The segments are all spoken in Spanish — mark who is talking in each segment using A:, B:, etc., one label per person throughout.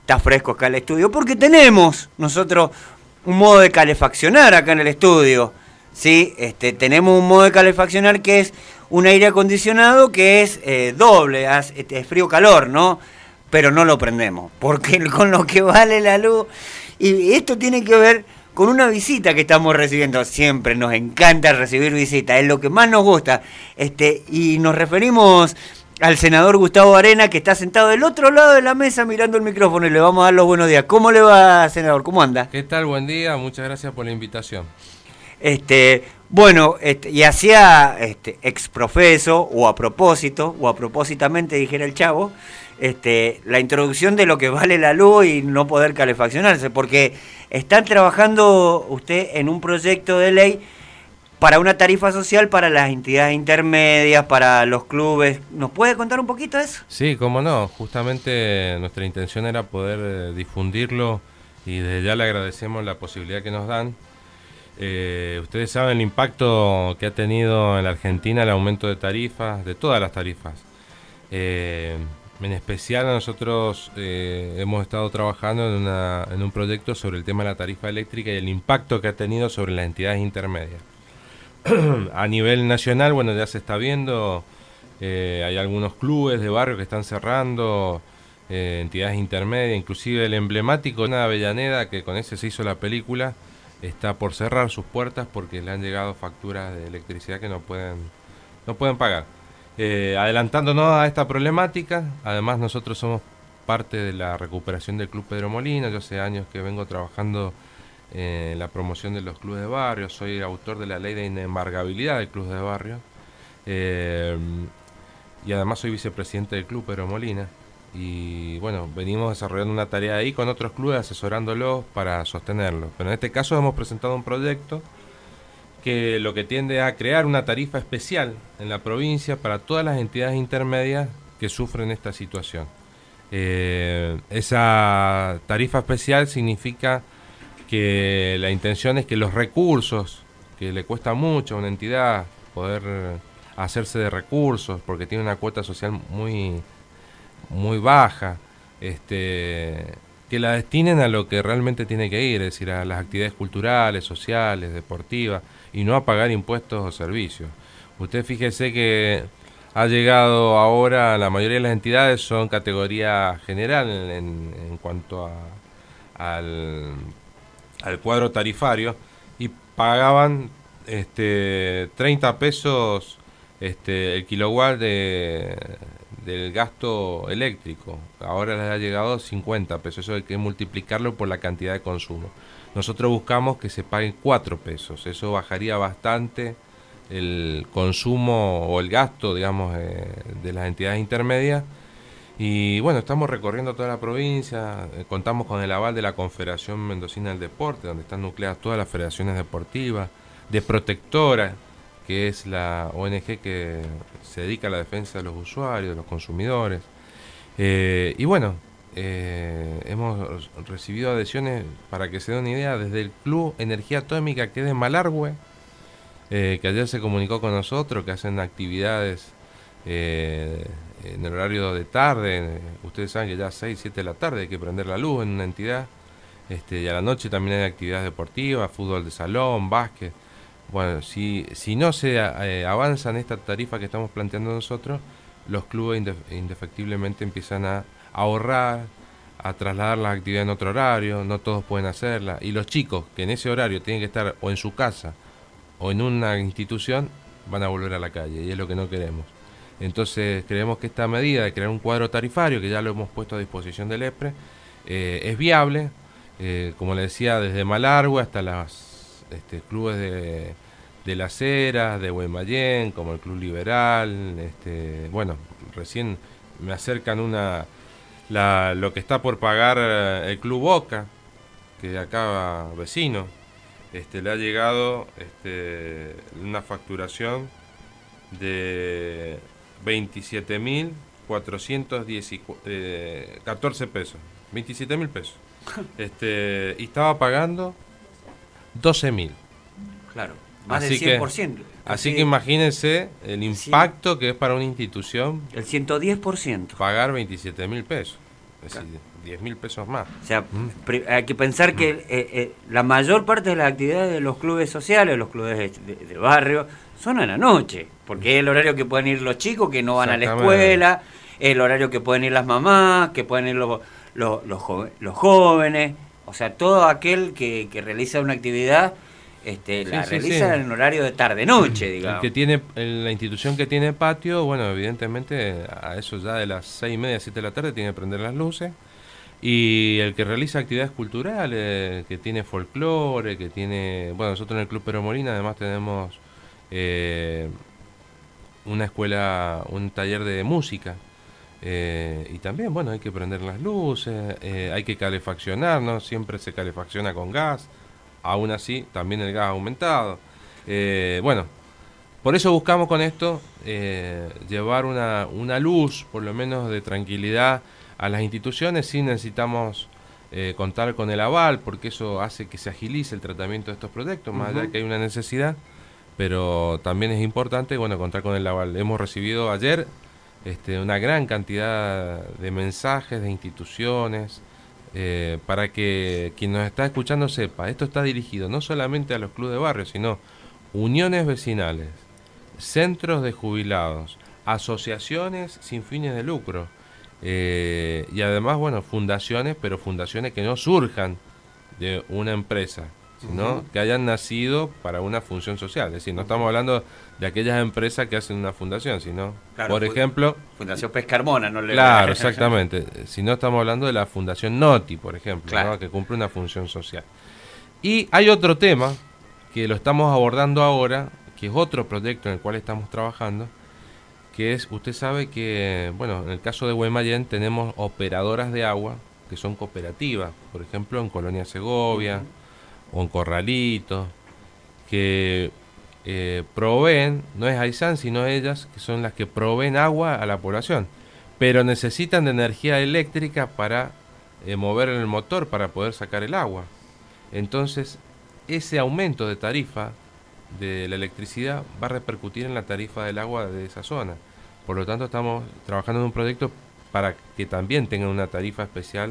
A: está fresco acá el estudio, porque tenemos nosotros un modo de calefaccionar acá en el estudio, ¿sí? Tenemos un modo de calefaccionar que es un aire acondicionado que es doble, es frío-calor, ¿no? Pero no lo prendemos, porque con lo que vale la luz, y esto tiene que ver con una visita que estamos recibiendo. Siempre nos encanta recibir visitas, es lo que más nos gusta, y nos referimos al senador Gustavo Arena, que está sentado del otro lado de la mesa mirando el micrófono, y le vamos a dar los buenos días. ¿Cómo le va, senador? ¿Cómo anda?
B: ¿Qué tal? Buen día, muchas gracias por la invitación.
A: Bueno, y hacía exprofeso, o a propósito, o a propósitamente, dijera el chavo, la introducción de lo que vale la luz y no poder calefaccionarse, porque están trabajando usted en un proyecto de ley para una tarifa social para las entidades intermedias, para los clubes. ¿Nos puede contar un poquito de eso?
B: Sí, cómo no, justamente nuestra intención era poder difundirlo, y desde ya le agradecemos la posibilidad que nos dan. Ustedes saben el impacto que ha tenido en la Argentina el aumento de tarifas, de todas las tarifas. En especial nosotros hemos estado trabajando en un proyecto sobre el tema de la tarifa eléctrica y el impacto que ha tenido sobre las entidades intermedias. A nivel nacional, bueno, ya se está viendo, hay algunos clubes de barrio que están cerrando, entidades intermedias, inclusive el emblemático de Avellaneda, que con ese se hizo la película, está por cerrar sus puertas porque le han llegado facturas de electricidad que no pueden pagar. Adelantándonos a esta problemática, además nosotros somos parte de la recuperación del Club Pedro Molina. Yo hace años que vengo trabajando en la promoción de los clubes de barrio, soy autor de la ley de inembargabilidad del Club de Barrio, y además soy vicepresidente del Club Pedro Molina. Y bueno, venimos desarrollando una tarea ahí con otros clubes, asesorándolos para sostenerlos. Pero en este caso hemos presentado un proyecto que lo que tiende a crear una tarifa especial en la provincia para todas las entidades intermedias que sufren esta situación. Esa tarifa especial significa que la intención es que los recursos, que le cuesta mucho a una entidad poder hacerse de recursos, porque tiene una cuota social muy baja, que la destinen a lo que realmente tiene que ir, es decir, a las actividades culturales, sociales, deportivas, y no a pagar impuestos o servicios. Usted fíjese que ha llegado ahora, la mayoría de las entidades son categoría general en cuanto al cuadro tarifario, y pagaban 30 pesos el kilowatt del gasto eléctrico. Ahora les ha llegado a 50 pesos, eso hay que multiplicarlo por la cantidad de consumo. Nosotros buscamos que se paguen 4 pesos, eso bajaría bastante el consumo o el gasto, digamos, de las entidades intermedias. Y bueno, estamos recorriendo toda la provincia, contamos con el aval de la Confederación Mendocina del Deporte, donde están nucleadas todas las federaciones deportivas, de Protectora, que es la ONG que se dedica a la defensa de los usuarios, de los consumidores. Y bueno, hemos recibido adhesiones, para que se den una idea, desde el Club Energía Atómica, que es de Malargüe, que ayer se comunicó con nosotros, que hacen actividades en el horario de tarde. Ustedes saben que ya a 6, 7 de la tarde hay que prender la luz en una entidad, y a la noche también hay actividades deportivas, fútbol de salón, básquet. Bueno, si no se avanza en esta tarifa que estamos planteando nosotros, los clubes indefectiblemente empiezan a ahorrar, a trasladar las actividades en otro horario, no todos pueden hacerla, y los chicos que en ese horario tienen que estar o en su casa o en una institución, van a volver a la calle, y es lo que no queremos. Entonces creemos que esta medida de crear un cuadro tarifario, que ya lo hemos puesto a disposición del EPRE, es viable, como le decía, desde Malargüe hasta los clubes de Las Heras, de Guaymallén, como el Club Liberal. Bueno, recién me acercan lo que está por pagar el Club Boca, que de acá vecino, le ha llegado una facturación de 27.414 pesos, 27.000 pesos, y estaba pagando 12.000.
A: Claro, más del 100%.
B: Así que imagínense el impacto que es para una institución.
A: El 110%.
B: Pagar 27.000 pesos. es decir, 10.000 pesos más.
A: O sea, hay que pensar que la mayor parte de las actividades de los clubes sociales, los clubes de barrio, son a la noche, porque es el horario que pueden ir los chicos que no van a la escuela, es el horario que pueden ir las mamás, que pueden ir los jóvenes, o sea, todo aquel que realiza una actividad realiza en horario de tarde-noche, digamos.
B: El que tiene, la institución que tiene patio, bueno, evidentemente a eso ya de las 6:30, 7 de la tarde tiene que prender las luces. Y el que realiza actividades culturales, que tiene folclore, que tiene... Bueno, nosotros en el Club Pero Molina además tenemos una escuela, un taller de música. Y también, bueno, hay que prender las luces, hay que calefaccionar, ¿no? Siempre se calefacciona con gas. Aún así, también el gas ha aumentado. Bueno, por eso buscamos con esto llevar una luz, por lo menos de tranquilidad, a las instituciones. Sí necesitamos contar con el aval, porque eso hace que se agilice el tratamiento de estos proyectos, más allá de que hay una necesidad, pero también es importante, bueno, contar con el aval. Hemos recibido ayer una gran cantidad de mensajes de instituciones, para que quien nos está escuchando sepa, esto está dirigido no solamente a los clubes de barrio, sino uniones vecinales, centros de jubilados, asociaciones sin fines de lucro, y además, bueno, fundaciones, pero fundaciones que no surjan de una empresa, sino que hayan nacido para una función social. Es decir, no estamos hablando de aquellas empresas que hacen una fundación, sino, claro, por ejemplo...
A: Fundación Pescarmona, ¿no?
B: Claro, exactamente. Si no, estamos hablando de la Fundación Noti, por ejemplo, claro, ¿no? Que cumple una función social. Y hay otro tema que lo estamos abordando ahora, que es otro proyecto en el cual estamos trabajando, que es, usted sabe que, bueno, en el caso de Guaymallén tenemos operadoras de agua que son cooperativas, por ejemplo, en Colonia Segovia, o en Corralito, que proveen, no es Aysán, sino ellas, que son las que proveen agua a la población, pero necesitan de energía eléctrica para mover el motor, para poder sacar el agua. Entonces, ese aumento de tarifa de la electricidad va a repercutir en la tarifa del agua de esa zona. Por lo tanto, estamos trabajando en un proyecto para que también tengan una tarifa especial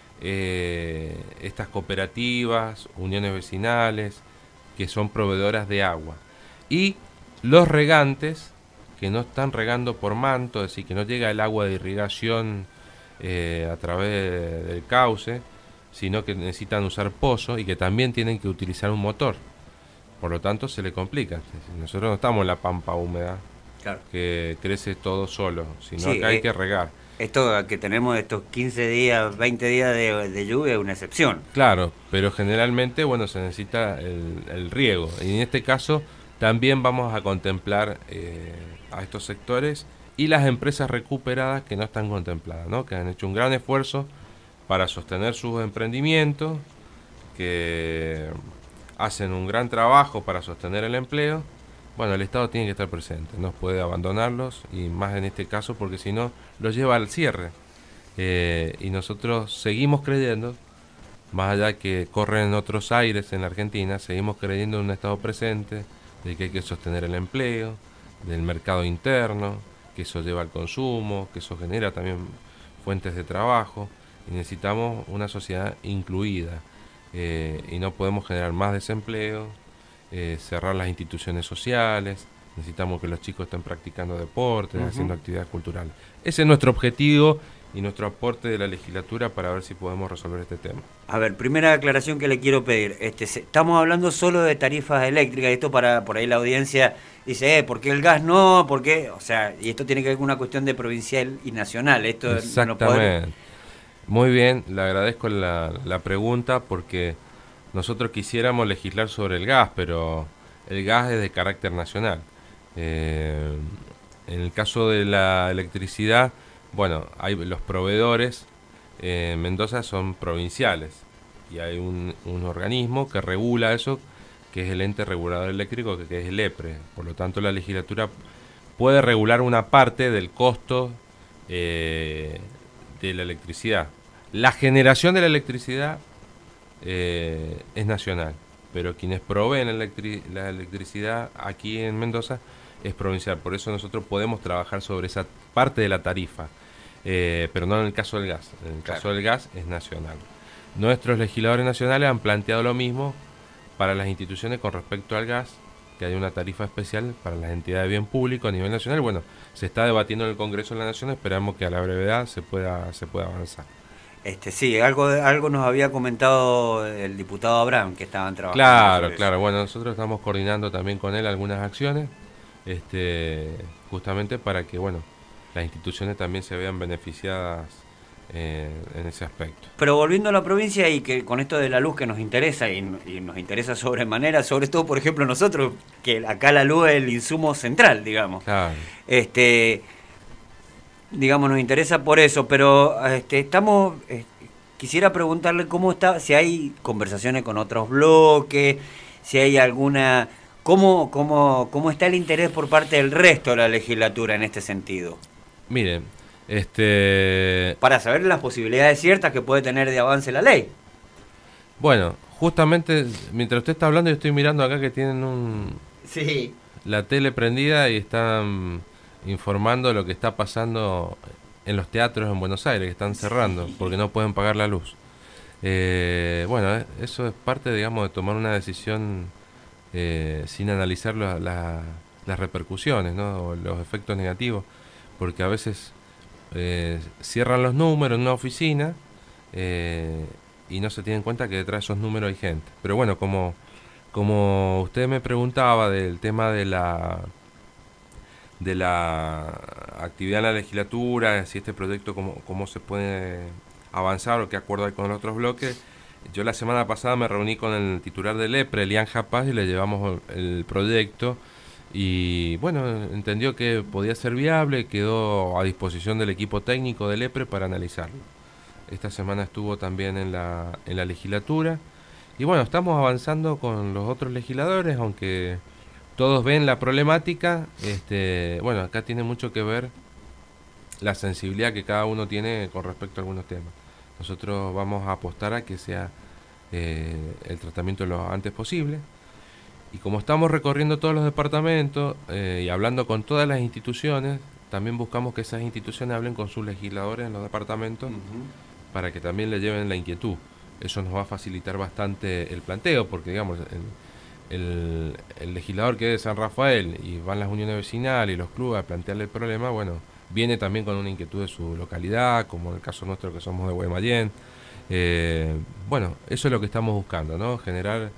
B: estas cooperativas, uniones vecinales, que son proveedoras de agua. Y los regantes, que no están regando por manto, es decir, que no llega el agua de irrigación a través del cauce, sino que necesitan usar pozo y que también tienen que utilizar un motor. Por lo tanto, se le complica. Nosotros no estamos en la pampa húmeda, claro, que crece todo solo, sino sí, que hay que regar.
A: Esto que tenemos estos 15 días, 20 días de lluvia es una excepción.
B: Claro, pero generalmente, bueno, se necesita el riego. Y en este caso también vamos a contemplar a estos sectores y las empresas recuperadas que no están contempladas, ¿no? Que han hecho un gran esfuerzo para sostener sus emprendimientos, que hacen un gran trabajo para sostener el empleo. Bueno, el Estado tiene que estar presente, no puede abandonarlos, y más en este caso porque si no, los lleva al cierre. Y nosotros seguimos creyendo, más allá que corren otros aires en la Argentina, seguimos creyendo en un Estado presente, de que hay que sostener el empleo, del mercado interno, que eso lleva al consumo, que eso genera también fuentes de trabajo, y necesitamos una sociedad incluida, y no podemos generar más desempleo, cerrar las instituciones sociales. Necesitamos que los chicos estén practicando deportes, haciendo actividades culturales. Ese es nuestro objetivo y nuestro aporte de la legislatura para ver si podemos resolver este tema.
A: A ver, primera aclaración que le quiero pedir. Estamos hablando solo de tarifas eléctricas. Esto para por ahí la audiencia dice, ¿por qué el gas no? ¿Por qué? O sea, y esto tiene que ver con una cuestión de provincial y nacional. Esto
B: exactamente. Muy bien, le agradezco la pregunta, porque nosotros quisiéramos legislar sobre el gas, pero el gas es de carácter nacional. En el caso de la electricidad, bueno, hay los proveedores en Mendoza son provinciales, y hay un organismo que regula eso, que es el ente regulador eléctrico, que es el EPRE. Por lo tanto, la legislatura puede regular una parte del costo de la electricidad. La generación de la electricidad es nacional, pero quienes proveen la electricidad aquí en Mendoza es provincial. Por eso nosotros podemos trabajar sobre esa parte de la tarifa. pero no en el caso del gas. En el caso del gas es nacional. Nuestros legisladores nacionales han planteado lo mismo para las instituciones con respecto al gas, que hay una tarifa especial para las entidades de bien público a nivel nacional. Bueno, se está debatiendo en el Congreso de la Nación, esperamos que a la brevedad se pueda avanzar.
A: Sí, algo nos había comentado el diputado Abraham, que estaban trabajando.
B: Claro, bueno, nosotros estamos coordinando también con él algunas acciones, justamente para que, bueno, las instituciones también se vean beneficiadas en ese aspecto.
A: Pero volviendo a la provincia y que con esto de la luz que nos interesa y nos interesa sobremanera, sobre todo por ejemplo nosotros, que acá la luz es el insumo central, digamos.
B: Claro.
A: Digamos, nos interesa por eso, pero quisiera preguntarle cómo está, si hay conversaciones con otros bloques, si hay alguna, cómo está el interés por parte del resto de la legislatura en este sentido.
B: Miren,
A: para saber las posibilidades ciertas que puede tener de avance la ley.
B: Bueno, justamente mientras usted está hablando, yo estoy mirando acá que tienen la tele prendida y están informando lo que está pasando en los teatros en Buenos Aires, que están cerrando porque no pueden pagar la luz. Bueno, eso es parte, digamos, de tomar una decisión sin analizar las repercusiones, ¿no? O los efectos negativos, porque a veces cierran los números en una oficina y no se tiene en cuenta que detrás de esos números hay gente. Pero bueno, como usted me preguntaba del tema de la actividad en la legislatura, si este proyecto cómo se puede avanzar o qué acuerdo hay con los otros bloques, yo la semana pasada me reuní con el titular del EPRE, Elian Japaz, y le llevamos el proyecto y bueno, entendió que podía ser viable, quedó a disposición del equipo técnico del EPRE para analizarlo. Esta semana estuvo también en la legislatura y bueno, estamos avanzando con los otros legisladores, aunque todos ven la problemática. Bueno, acá tiene mucho que ver la sensibilidad que cada uno tiene con respecto a algunos temas. Nosotros vamos a apostar a que sea el tratamiento lo antes posible. Y como estamos recorriendo todos los departamentos y hablando con todas las instituciones, también buscamos que esas instituciones hablen con sus legisladores en los departamentos para que también le lleven la inquietud. Eso nos va a facilitar bastante el planteo, porque digamos, el legislador que es de San Rafael y van las uniones vecinales y los clubes a plantearle el problema, bueno, viene también con una inquietud de su localidad, como en el caso nuestro que somos de Guaymallén. Bueno, eso es lo que estamos buscando, ¿no? Generar,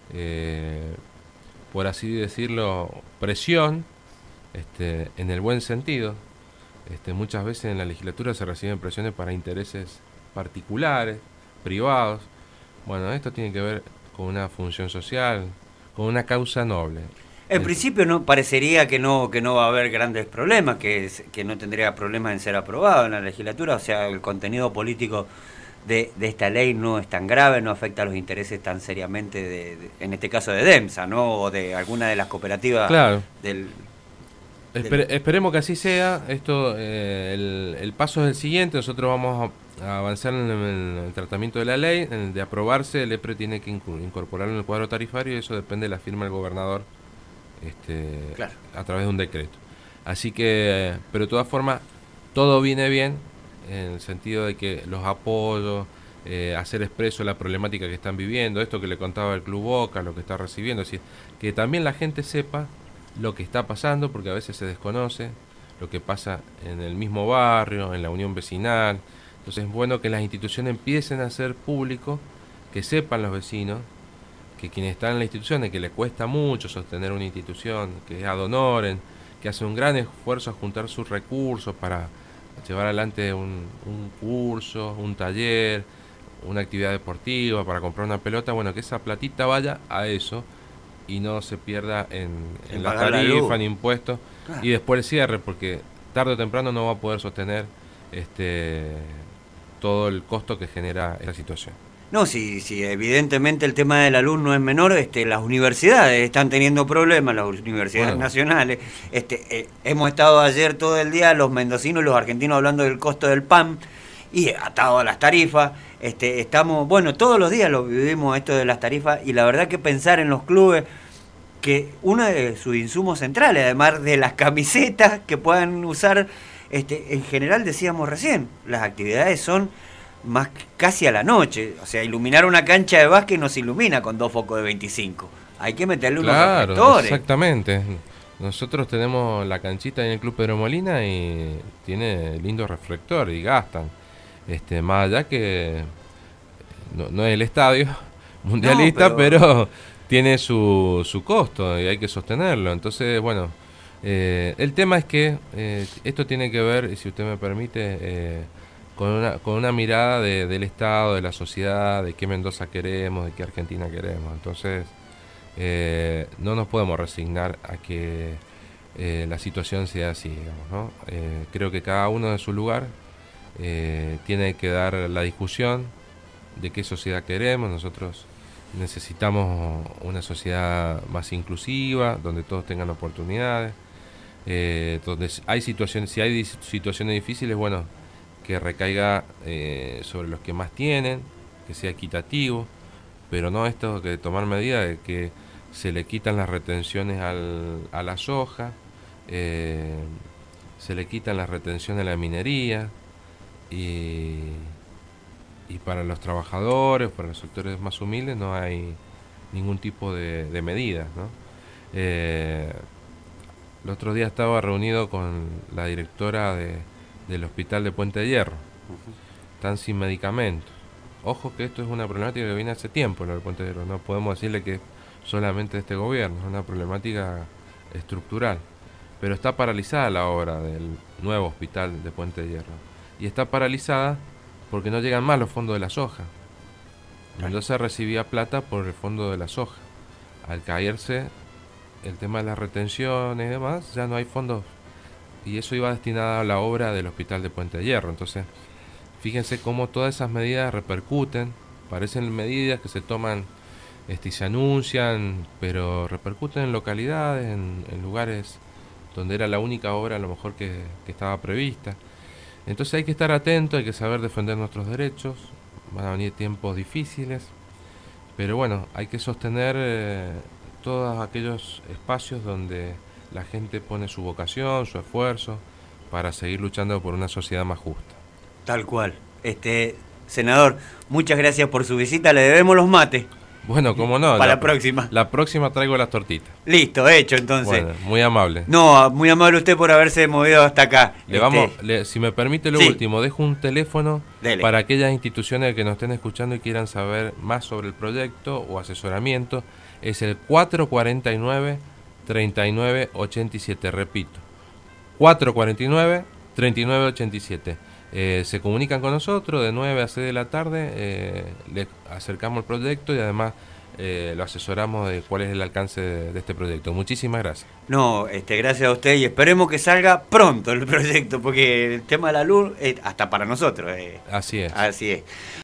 B: por así decirlo, presión, en el buen sentido. Muchas veces en la legislatura se reciben presiones para intereses particulares, privados. Bueno, esto tiene que ver con una función social, con una causa noble.
A: En principio no parecería que no va a haber grandes problemas, que no tendría problemas en ser aprobado en la legislatura, o sea, el contenido político de esta ley no es tan grave, no afecta a los intereses tan seriamente en este caso de DEMSA, ¿no? O de alguna de las cooperativas.
B: Claro. Esperemos que así sea. Esto, el paso es el siguiente. Nosotros vamos a avanzar en el tratamiento de la ley. De aprobarse, el EPRE tiene que incorporarlo en el cuadro tarifario y eso depende de la firma del gobernador claro, a través de un decreto. Así que, pero de todas formas, todo viene bien en el sentido de que los apoyos, hacer expreso la problemática que están viviendo, esto que le contaba el Club Boca, lo que está recibiendo, es decir, que también la gente sepa lo que está pasando, porque a veces se desconoce lo que pasa en el mismo barrio, en la unión vecinal. Entonces es bueno que las instituciones empiecen a hacer público, que sepan los vecinos, que quienes están en las instituciones, que les cuesta mucho sostener una institución, que es ad honorem, que hace un gran esfuerzo a juntar sus recursos para llevar adelante un curso, un taller, una actividad deportiva, para comprar una pelota, bueno, que esa platita vaya a eso y no se pierda en la tarifa, en impuestos, claro, y después el cierre, porque tarde o temprano no va a poder sostener todo el costo que genera esta situación.
A: No, sí, evidentemente el tema de la luz no es menor. Las universidades están teniendo problemas, las universidades nacionales. Hemos estado ayer todo el día los mendocinos y los argentinos hablando del costo del pan y atado a las tarifas. Estamos, bueno, todos los días lo vivimos esto de las tarifas y la verdad que pensar en los clubes, que uno de sus insumos centrales, además de las camisetas que puedan usar en general decíamos recién, las actividades son más casi a la noche. O sea, iluminar una cancha de básquet no se ilumina con 2 focos de 25. Hay que meterle unos reflectores.
B: Exactamente. Nosotros tenemos la canchita en el Club Pedro Molina y tiene lindos reflectores y gastan. Más allá que no es el estadio mundialista, no, pero tiene su costo y hay que sostenerlo. Entonces, bueno, el tema es que esto tiene que ver, y si usted me permite, con una mirada del Estado, de la sociedad, de qué Mendoza queremos, de qué Argentina queremos. Entonces, no nos podemos resignar a que la situación sea así, digamos, ¿no? Creo que cada uno de su lugar tiene que dar la discusión de qué sociedad queremos. Nosotros necesitamos una sociedad más inclusiva, donde todos tengan oportunidades, donde hay situaciones, si hay situaciones difíciles, bueno, que recaiga sobre los que más tienen, que sea equitativo, pero no esto que tomar medidas de que se le quitan las retenciones a la soja, se le quitan las retenciones a la minería, y para los trabajadores, para los sectores más humildes no hay ningún tipo de medidas, ¿no? El otro día estaba reunido con la directora del hospital de Puente de Hierro. Están sin medicamentos. Ojo que esto es una problemática que viene hace tiempo, lo del Puente de Hierro. No podemos decirle que solamente este gobierno, es una problemática estructural. Pero está paralizada la obra del nuevo hospital de Puente de Hierro. Y está paralizada porque no llegan más los fondos de la soja. Mendoza recibía plata por el fondo de la soja. Al caerse el tema de las retenciones y demás, ya no hay fondos. Y eso iba destinado a la obra del hospital de Puente de Hierro. Entonces, fíjense cómo todas esas medidas repercuten. Parecen medidas que se toman y se anuncian, pero repercuten en localidades, en lugares donde era la única obra a lo mejor que estaba prevista. Entonces hay que estar atento, hay que saber defender nuestros derechos. Van a venir tiempos difíciles, pero bueno, hay que sostener todos aquellos espacios donde la gente pone su vocación, su esfuerzo, para seguir luchando por una sociedad más justa.
A: Tal cual. Senador, muchas gracias por su visita, le debemos los mates.
B: Bueno, cómo no.
A: Para la próxima.
B: La próxima traigo las tortitas.
A: Listo, hecho entonces.
B: Bueno, muy amable.
A: No, muy amable usted por haberse movido hasta acá.
B: Si me permite lo último, dejo un teléfono para aquellas instituciones que nos estén escuchando y quieran saber más sobre el proyecto o asesoramiento. Es el 449-3987, repito. 449-3987. Se comunican con nosotros de 9 a 6 de la tarde, les acercamos el proyecto y además lo asesoramos de cuál es el alcance de este proyecto. Muchísimas gracias.
A: No, gracias a usted y esperemos que salga pronto el proyecto, porque el tema de la luz hasta para nosotros.
B: Así es.
A: Así es.